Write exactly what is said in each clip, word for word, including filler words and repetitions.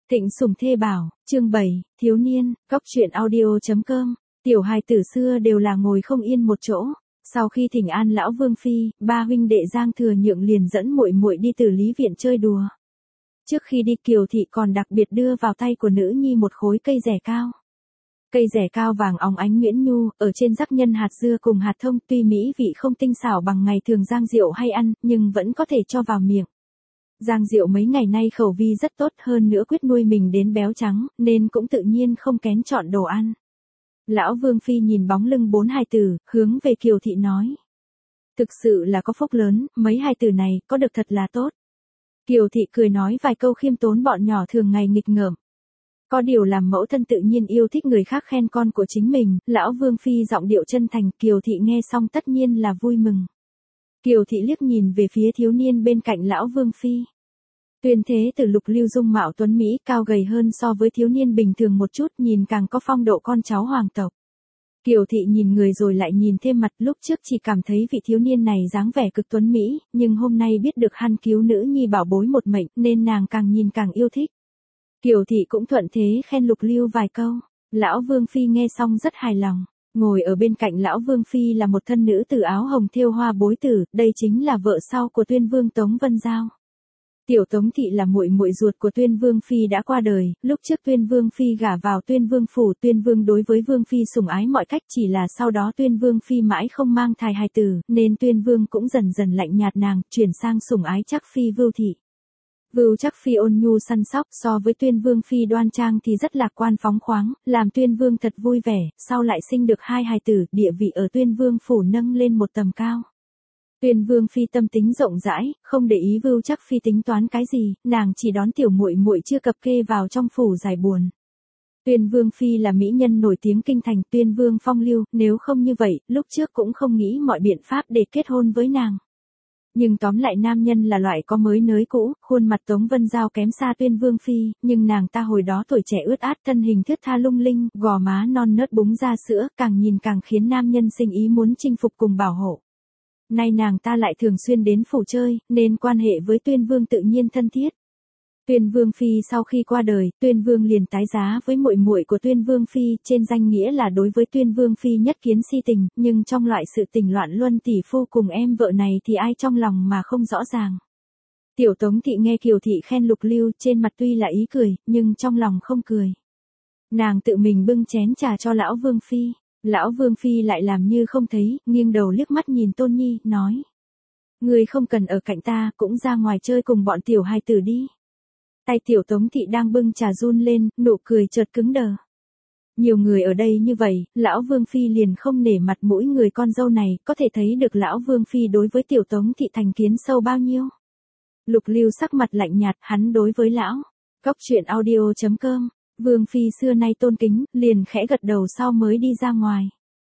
Thịnh Sủng Thê Bảo, chương bảy, thiếu niên, góc truyện audio chấm com. Tiểu hài tử xưa đều là ngồi không yên một chỗ. Sau khi thỉnh an lão Vương phi, ba huynh đệ Giang Thừa Nhượng liền dẫn muội muội đi Tử Lý viện chơi đùa. Trước khi đi Kiều thị còn đặc biệt đưa vào tay của nữ nhi một khối cây rẻ cao. Cây rẻ cao vàng óng ánh nhuyễn nhu, ở trên rắc nhân hạt dưa cùng hạt thông, tuy mỹ vị không tinh xảo bằng ngày thường Giang Diệu hay ăn, nhưng vẫn có thể cho vào miệng. Giang Diệu mấy ngày nay khẩu vi rất tốt, hơn nữa quyết nuôi mình đến béo trắng, nên cũng tự nhiên không kén chọn đồ ăn. Lão Vương phi nhìn bóng lưng bốn hài tử, hướng về Kiều thị nói. Thực sự là có phúc lớn, mấy hài tử này, có được thật là tốt. Kiều thị cười nói vài câu khiêm tốn bọn nhỏ thường ngày nghịch ngợm. Có điều làm mẫu thân tự nhiên yêu thích người khác khen con của chính mình, lão Vương phi giọng điệu chân thành, Kiều thị nghe xong tất nhiên là vui mừng. Kiều thị liếc nhìn về phía thiếu niên bên cạnh lão Vương phi. Tuyên Thế Tử Lục Lưu dung mạo tuấn mỹ, cao gầy hơn so với thiếu niên bình thường một chút, nhìn càng có phong độ con cháu hoàng tộc. Kiều thị nhìn người rồi lại nhìn thêm mặt, lúc trước chỉ cảm thấy vị thiếu niên này dáng vẻ cực tuấn mỹ, nhưng hôm nay biết được hắn cứu nữ nhi bảo bối một mệnh, nên nàng càng nhìn càng yêu thích. Kiều thị cũng thuận thế khen Lục Lưu vài câu. Lão Vương phi nghe xong rất hài lòng. Ngồi ở bên cạnh lão Vương phi là một thân nữ tử áo hồng thêu hoa bối tử, đây chính là vợ sau của Tuyên Vương Tống Vân Giao. Tiểu Tống thị là muội muội ruột của Tuyên Vương phi đã qua đời, lúc trước Tuyên Vương phi gả vào Tuyên Vương phủ, Tuyên Vương đối với Vương phi sủng ái mọi cách, chỉ là sau đó Tuyên Vương phi mãi không mang thai hài tử, nên Tuyên Vương cũng dần dần lạnh nhạt nàng, chuyển sang sủng ái Trắc phi Vưu thị. Vưu Trắc phi ôn nhu săn sóc, so với Tuyên Vương phi đoan trang thì rất lạc quan phóng khoáng, làm Tuyên Vương thật vui vẻ, sau lại sinh được hai hài tử, địa vị ở Tuyên Vương phủ nâng lên một tầm cao. Tuyên Vương phi tâm tính rộng rãi, không để ý Vưu Trắc phi tính toán cái gì, nàng chỉ đón tiểu muội muội chưa cập kê vào trong phủ giải buồn. Tuyên Vương phi là mỹ nhân nổi tiếng kinh thành, Tuyên Vương phong lưu, nếu không như vậy, lúc trước cũng không nghĩ mọi biện pháp để kết hôn với nàng. Nhưng tóm lại nam nhân là loại có mới nới cũ, khuôn mặt Tống Vân Giao kém xa Tuyên Vương phi, nhưng nàng ta hồi đó tuổi trẻ ướt át, thân hình thướt tha lung linh, gò má non nớt búng ra sữa, càng nhìn càng khiến nam nhân sinh ý muốn chinh phục cùng bảo hộ. Nay nàng ta lại thường xuyên đến phủ chơi, nên quan hệ với Tuyên Vương tự nhiên thân thiết. Tuyên Vương phi sau khi qua đời, Tuyên Vương liền tái giá với muội muội của Tuyên Vương phi, trên danh nghĩa là đối với Tuyên Vương phi nhất kiến si tình, nhưng trong loại sự tình loạn luân tỷ phu cùng em vợ này thì ai trong lòng mà không rõ ràng. Tiểu Tống thị nghe Kiều thị khen Lục Lưu, trên mặt tuy là ý cười, nhưng trong lòng không cười. Nàng tự mình bưng chén trà cho lão Vương phi. Lão Vương phi lại làm như không thấy, nghiêng đầu liếc mắt nhìn Tôn Nhi, nói. Người không cần ở cạnh ta, cũng ra ngoài chơi cùng bọn tiểu hài tử đi. Tay tiểu Tống thị đang bưng trà run lên, nụ cười chợt cứng đờ. Nhiều người ở đây như vậy, lão Vương phi liền không nể mặt mũi người con dâu này, có thể thấy được lão Vương phi đối với tiểu Tống thị thành kiến sâu bao nhiêu. Lục Lưu sắc mặt lạnh nhạt, hắn đối với lão. Góc truyện audio chấm com. Vương phi xưa nay tôn kính, liền khẽ gật đầu sau mới đi ra ngoài.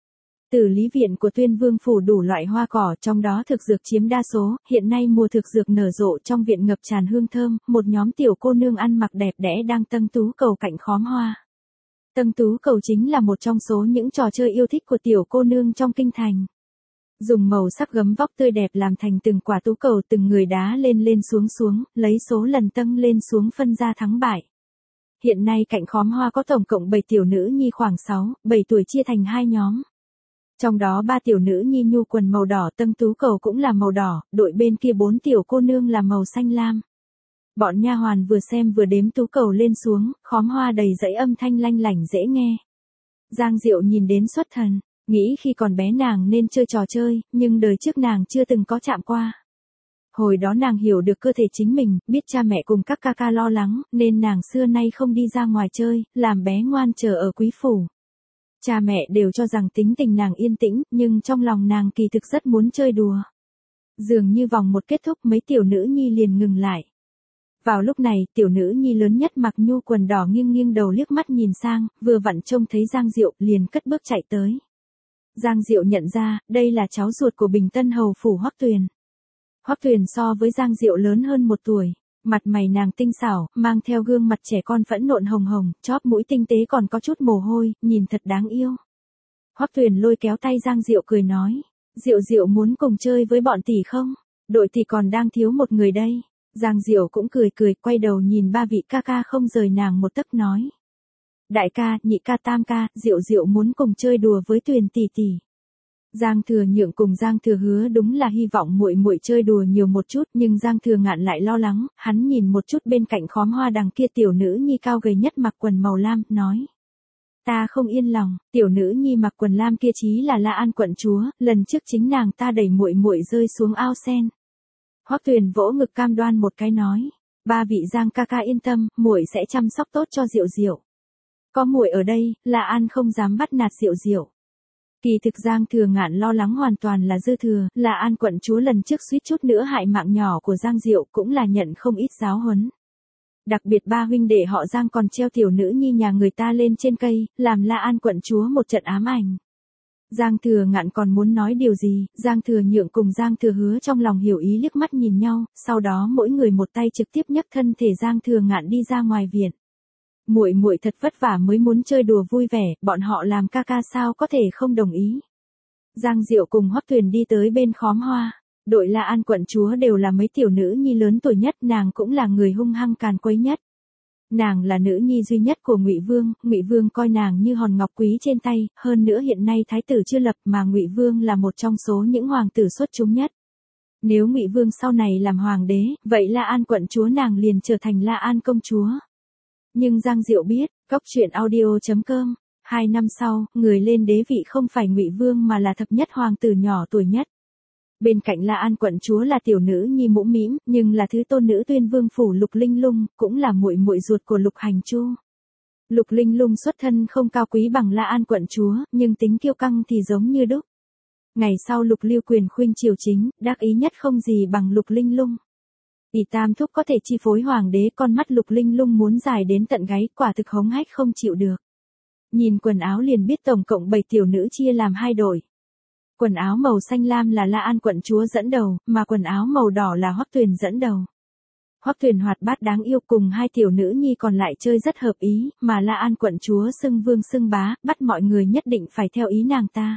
Tử Lý viện của Tuyên Vương phủ đủ loại hoa cỏ, trong đó thực dược chiếm đa số, hiện nay mùa thực dược nở rộ, trong viện ngập tràn hương thơm, một nhóm tiểu cô nương ăn mặc đẹp đẽ đang tâng tú cầu cạnh khóm hoa. Tâng tú cầu chính là một trong số những trò chơi yêu thích của tiểu cô nương trong kinh thành. Dùng màu sắc gấm vóc tươi đẹp làm thành từng quả tú cầu, từng người đá lên lên xuống xuống, lấy số lần tâng lên xuống phân ra thắng bại. Hiện nay cạnh khóm hoa có tổng cộng bảy tiểu nữ nhi khoảng sáu, bảy tuổi chia thành hai nhóm. Trong đó ba tiểu nữ nhi nhu quần màu đỏ, tâng tú cầu cũng là màu đỏ, đội bên kia bốn tiểu cô nương là màu xanh lam. Bọn nha hoàn vừa xem vừa đếm tú cầu lên xuống, khóm hoa đầy dãy âm thanh lanh lảnh dễ nghe. Giang Diệu nhìn đến xuất thần, nghĩ khi còn bé nàng nên chơi trò chơi, nhưng đời trước nàng chưa từng có chạm qua. Hồi đó nàng hiểu được cơ thể chính mình, biết cha mẹ cùng các ca ca lo lắng, nên nàng xưa nay không đi ra ngoài chơi, làm bé ngoan chờ ở quý phủ. Cha mẹ đều cho rằng tính tình nàng yên tĩnh, nhưng trong lòng nàng kỳ thực rất muốn chơi đùa. Dường như vòng một kết thúc mấy tiểu nữ nhi liền ngừng lại. Vào lúc này, tiểu nữ nhi lớn nhất mặc nhu quần đỏ nghiêng nghiêng đầu liếc mắt nhìn sang, vừa vặn trông thấy Giang Diệu, liền cất bước chạy tới. Giang Diệu nhận ra, đây là cháu ruột của Bình Tân hầu phủ Hoắc Tuyền. Hoắc Tuyền so với Giang Diệu lớn hơn một tuổi, mặt mày nàng tinh xảo, mang theo gương mặt trẻ con phẫn nộ hồng hồng, chóp mũi tinh tế còn có chút mồ hôi, nhìn thật đáng yêu. Hoắc Tuyền lôi kéo tay Giang Diệu cười nói, Diệu Diệu muốn cùng chơi với bọn tỷ không? Đội tỷ còn đang thiếu một người đây. Giang Diệu cũng cười cười, quay đầu nhìn ba vị ca ca không rời nàng một tấc nói. Đại ca, nhị ca, tam ca, Diệu Diệu muốn cùng chơi đùa với Tuyền tỷ tỷ. Giang Thừa Nhượng cùng Giang Thừa Hứa đúng là hy vọng muội muội chơi đùa nhiều một chút, nhưng Giang Thừa Ngạn lại lo lắng, hắn nhìn một chút bên cạnh khóm hoa đằng kia tiểu nữ nhi cao gầy nhất mặc quần màu lam, nói. Ta không yên lòng, tiểu nữ nhi mặc quần lam kia chí là La An quận chúa, lần trước chính nàng ta đẩy muội muội rơi xuống ao sen. Hoắc Tuyền vỗ ngực cam đoan một cái nói, ba vị Giang ca ca yên tâm, muội sẽ chăm sóc tốt cho Diệu Diệu. Có muội ở đây, La An không dám bắt nạt Diệu Diệu. Kỳ thực Giang Thừa Ngạn lo lắng hoàn toàn là dư thừa, La An quận chúa lần trước suýt chút nữa hại mạng nhỏ của Giang Diệu cũng là nhận không ít giáo huấn. Đặc biệt ba huynh đệ họ Giang còn treo tiểu nữ nhi nhà người ta lên trên cây, làm La An quận chúa một trận ám ảnh. Giang Thừa Ngạn còn muốn nói điều gì, Giang Thừa Nhượng cùng Giang Thừa Hứa trong lòng hiểu ý liếc mắt nhìn nhau, sau đó mỗi người một tay trực tiếp nhấc thân thể Giang Thừa Ngạn đi ra ngoài viện. Muội muội thật vất vả mới muốn chơi đùa vui vẻ, bọn họ làm ca ca sao có thể không đồng ý. Giang Diệu cùng Hoắc Tuyền đi tới bên khóm hoa, đội La An quận chúa đều là mấy tiểu nữ nhi lớn tuổi nhất, nàng cũng là người hung hăng càn quấy nhất. Nàng là nữ nhi duy nhất của Ngụy Vương, Ngụy Vương coi nàng như hòn ngọc quý trên tay, hơn nữa hiện nay thái tử chưa lập mà Ngụy Vương là một trong số những hoàng tử xuất chúng nhất. Nếu Ngụy Vương sau này làm hoàng đế, vậy La An quận chúa nàng liền trở thành La An công chúa. Nhưng Giang Diệu biết, cốc truyện audio chấm com, hai năm sau, người lên đế vị không phải Ngụy Vương mà là thập nhất hoàng tử nhỏ tuổi nhất. Bên cạnh La An quận chúa là tiểu nữ nhi Mũ Mĩm, nhưng là thứ tôn nữ Tuyên Vương phủ Lục Linh Lung, cũng là muội muội ruột của Lục Hành Chu. Lục Linh Lung xuất thân không cao quý bằng La An quận chúa, nhưng tính kiêu căng thì giống như đúc. Ngày sau Lục Lưu quyền khuynh triều chính, đắc ý nhất không gì bằng Lục Linh Lung. Tỷ tam thúc có thể chi phối hoàng đế, con mắt Lục Linh Lung muốn dài đến tận gáy, quả thực hống hách không chịu được. Nhìn quần áo liền biết tổng cộng bảy tiểu nữ chia làm hai đội. Quần áo màu xanh lam là La An quận chúa dẫn đầu, mà quần áo màu đỏ là Hoắc Tuyền dẫn đầu. Hoắc Tuyền hoạt bát đáng yêu cùng hai tiểu nữ nhi còn lại chơi rất hợp ý, mà La An quận chúa xưng vương xưng bá, bắt mọi người nhất định phải theo ý nàng ta.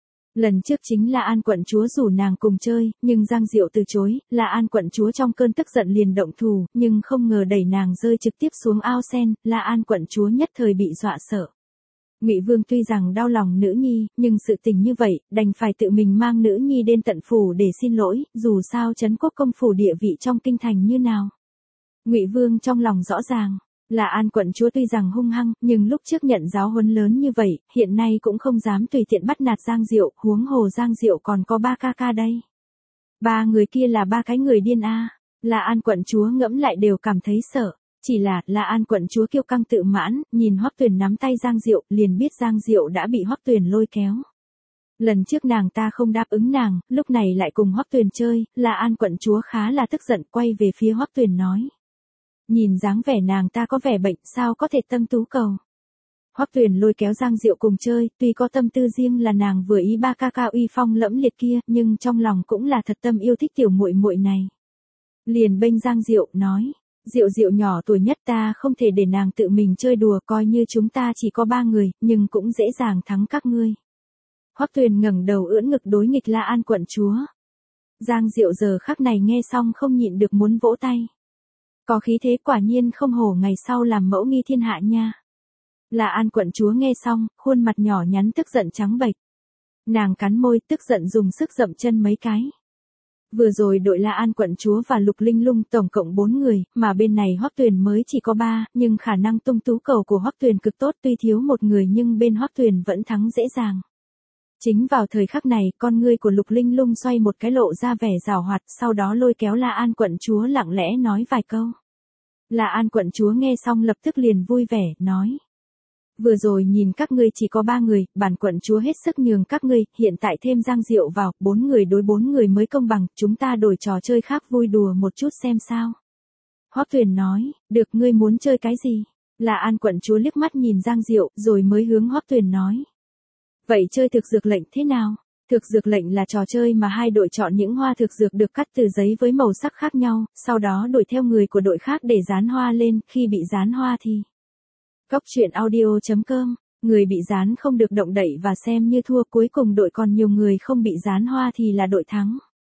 Lần trước chính La An quận chúa rủ nàng cùng chơi, nhưng Giang Diệu từ chối, La An quận chúa trong cơn tức giận liền động thủ, nhưng không ngờ đẩy nàng rơi trực tiếp xuống ao sen, La An quận chúa nhất thời bị dọa sợ. Ngụy Vương tuy rằng đau lòng nữ nhi, nhưng sự tình như vậy, đành phải tự mình mang nữ nhi đến tận phủ để xin lỗi, dù sao trấn quốc công phủ địa vị trong kinh thành như nào. Ngụy Vương trong lòng rõ ràng, La An quận chúa tuy rằng hung hăng, nhưng lúc trước nhận giáo huấn lớn như vậy, hiện nay cũng không dám tùy tiện bắt nạt Giang Diệu, huống hồ Giang Diệu còn có ba ca ca đây. Ba người kia là ba cái người điên a. La An quận chúa ngẫm lại đều cảm thấy sợ. Chỉ là, La An quận chúa kiêu căng tự mãn, nhìn Hoắc Tuyền nắm tay Giang Diệu, liền biết Giang Diệu đã bị Hoắc Tuyền lôi kéo. Lần trước nàng ta không đáp ứng nàng, lúc này lại cùng Hoắc Tuyền chơi, La An quận chúa khá là tức giận, quay về phía Hoắc Tuyền nói. Nhìn dáng vẻ nàng ta có vẻ bệnh, sao có thể tâm tú cầu. Hoắc Tuyền lôi kéo Giang Diệu cùng chơi, tuy có tâm tư riêng là nàng vừa ý ba ca ca uy phong lẫm liệt kia, nhưng trong lòng cũng là thật tâm yêu thích tiểu muội muội này. Liền bênh Giang Diệu, nói. Diệu Diệu nhỏ tuổi nhất, ta không thể để nàng tự mình chơi đùa, coi như chúng ta chỉ có ba người, nhưng cũng dễ dàng thắng các ngươi. Hoắc Tuyền ngẩng đầu ưỡn ngực đối nghịch La An quận chúa. Giang Diệu giờ khắc này nghe xong không nhịn được muốn vỗ tay. Có khí thế, quả nhiên không hổ ngày sau làm mẫu nghi thiên hạ nha. La An quận chúa nghe xong, khuôn mặt nhỏ nhắn tức giận trắng bệch. Nàng cắn môi tức giận dùng sức dậm chân mấy cái. Vừa rồi đội La An quận chúa và Lục Linh Lung tổng cộng bốn người, mà bên này Hoắc Tuyền mới chỉ có ba, nhưng khả năng tung tú cầu của Hoắc Tuyền cực tốt, tuy thiếu một người nhưng bên Hoắc Tuyền vẫn thắng dễ dàng. Chính vào thời khắc này, con ngươi của Lục Linh Lung xoay một cái lộ ra vẻ giảo hoạt, sau đó lôi kéo La An quận chúa lặng lẽ nói vài câu. La An quận chúa nghe xong lập tức liền vui vẻ, nói. Vừa rồi nhìn các ngươi chỉ có ba người, bản quận chúa hết sức nhường các ngươi, hiện tại thêm Giang Diệu vào, bốn người đối bốn người mới công bằng, chúng ta đổi trò chơi khác vui đùa một chút xem sao. Hoắc Tuyền nói, được, ngươi muốn chơi cái gì? La An quận chúa liếc mắt nhìn Giang Diệu, rồi mới hướng Hoắc Tuyền nói. Vậy chơi thực dược lệnh thế nào? Thực dược lệnh là trò chơi mà hai đội chọn những hoa thực dược được cắt từ giấy với màu sắc khác nhau, sau đó đuổi theo người của đội khác để dán hoa lên, khi bị dán hoa thì... Cốc truyện audio chấm com, người bị dán không được động đậy và xem như thua, cuối cùng đội còn nhiều người không bị dán hoa thì là đội thắng.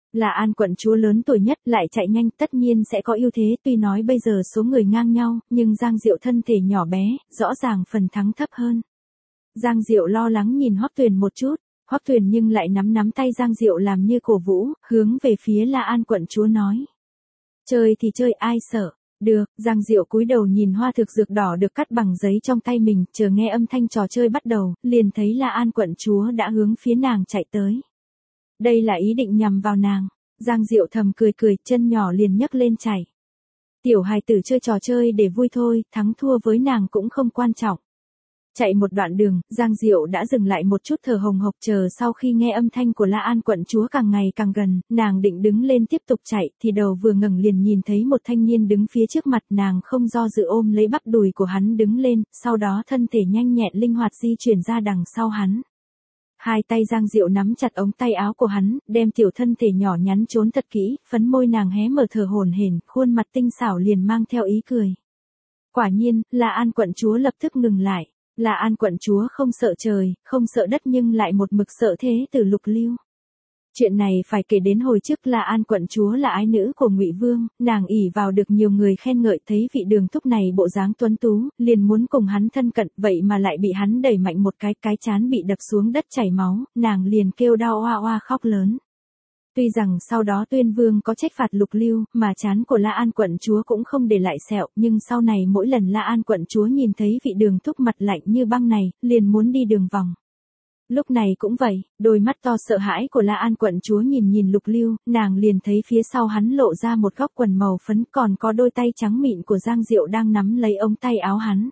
Là An quận chúa lớn tuổi nhất, lại chạy nhanh, tất nhiên sẽ có ưu thế, tuy nói bây giờ số người ngang nhau, nhưng Giang Diệu thân thể nhỏ bé, rõ ràng phần thắng thấp hơn. Giang Diệu lo lắng nhìn Hoắc Tuyền một chút, Hoắc Tuyền nhưng lại nắm nắm tay Giang Diệu làm như cổ vũ, hướng về phía La An quận chúa nói. Chơi thì chơi, ai sợ. Được, Giang Diệu cúi đầu nhìn hoa thực dược đỏ được cắt bằng giấy trong tay mình, chờ nghe âm thanh trò chơi bắt đầu, liền thấy La An quận chúa đã hướng phía nàng chạy tới. Đây là ý định nhằm vào nàng. Giang Diệu thầm cười cười, chân nhỏ liền nhấc lên chạy. Tiểu hài tử chơi trò chơi để vui thôi, thắng thua với nàng cũng không quan trọng. Chạy một đoạn đường, Giang Diệu đã dừng lại một chút thở hồng hộc, chờ sau khi nghe âm thanh của La An quận chúa càng ngày càng gần, nàng định đứng lên tiếp tục chạy, thì đầu vừa ngẩng liền nhìn thấy một thanh niên đứng phía trước mặt, nàng không do dự ôm lấy bắp đùi của hắn đứng lên, sau đó thân thể nhanh nhẹn linh hoạt di chuyển ra đằng sau hắn. Hai tay Giang Diệu nắm chặt ống tay áo của hắn, đem tiểu thân thể nhỏ nhắn trốn thật kỹ, phấn môi nàng hé mở thở hổn hển, khuôn mặt tinh xảo liền mang theo ý cười. Quả nhiên, La An quận chúa lập tức ngừng lại. La An quận chúa không sợ trời, không sợ đất nhưng lại một mực sợ thế tử Lục Lưu. Chuyện này phải kể đến hồi trước, La An quận chúa là ái nữ của Ngụy Vương, nàng ỷ vào được nhiều người khen ngợi, thấy vị Đường thúc này bộ dáng tuấn tú, liền muốn cùng hắn thân cận, vậy mà lại bị hắn đẩy mạnh một cái, cái chán bị đập xuống đất chảy máu, nàng liền kêu đau oa oa khóc lớn. Tuy rằng sau đó Tuyên Vương có trách phạt Lục Lưu, mà trán của La An quận chúa cũng không để lại sẹo, nhưng sau này mỗi lần La An quận chúa nhìn thấy vị Đường thúc mặt lạnh như băng này, liền muốn đi đường vòng. Lúc này cũng vậy, đôi mắt to sợ hãi của La An quận chúa nhìn nhìn Lục Lưu, nàng liền thấy phía sau hắn lộ ra một góc quần màu phấn, còn có đôi tay trắng mịn của Giang Diệu đang nắm lấy ống tay áo hắn.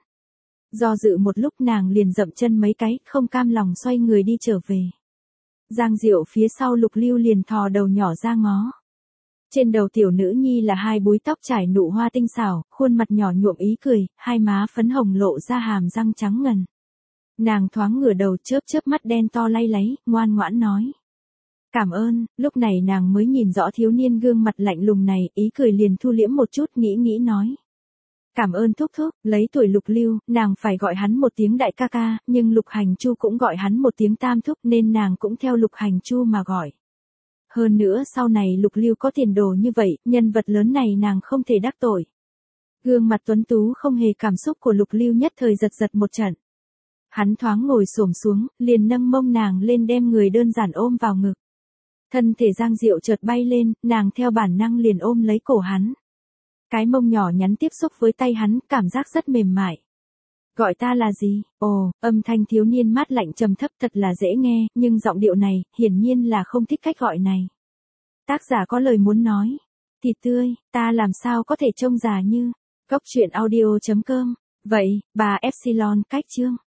Do dự một lúc nàng liền dậm chân mấy cái, không cam lòng xoay người đi trở về. Giang Diệu phía sau Lục Lưu liền thò đầu nhỏ ra ngó. Trên đầu tiểu nữ nhi là hai búi tóc trải nụ hoa tinh xảo, khuôn mặt nhỏ nhuộm ý cười, hai má phấn hồng lộ ra hàm răng trắng ngần. Nàng thoáng ngửa đầu, chớp chớp mắt đen to lay láy, ngoan ngoãn nói. Cảm ơn. Lúc này nàng mới nhìn rõ thiếu niên gương mặt lạnh lùng này, ý cười liền thu liễm một chút, nghĩ nghĩ nói. Cảm ơn thúc thúc. Lấy tuổi Lục Lưu, nàng phải gọi hắn một tiếng đại ca ca, nhưng Lục Hành Chu cũng gọi hắn một tiếng tam thúc, nên nàng cũng theo Lục Hành Chu mà gọi. Hơn nữa sau này Lục Lưu có tiền đồ như vậy, nhân vật lớn này nàng không thể đắc tội. Gương mặt tuấn tú không hề cảm xúc của Lục Lưu nhất thời giật giật một trận. Hắn thoáng ngồi xổm xuống, liền nâng mông nàng lên đem người đơn giản ôm vào ngực. Thân thể Giang Diệu chợt bay lên, nàng theo bản năng liền ôm lấy cổ hắn. Cái mông nhỏ nhắn tiếp xúc với tay hắn, cảm giác rất mềm mại. Gọi ta là gì? Ồ, âm thanh thiếu niên mát lạnh trầm thấp thật là dễ nghe, nhưng giọng điệu này, hiển nhiên là không thích cách gọi này. Tác giả có lời muốn nói. Thịt tươi, ta làm sao có thể trông già như. Góc truyện audio chấm com. Vậy, bà Epsilon cách chương.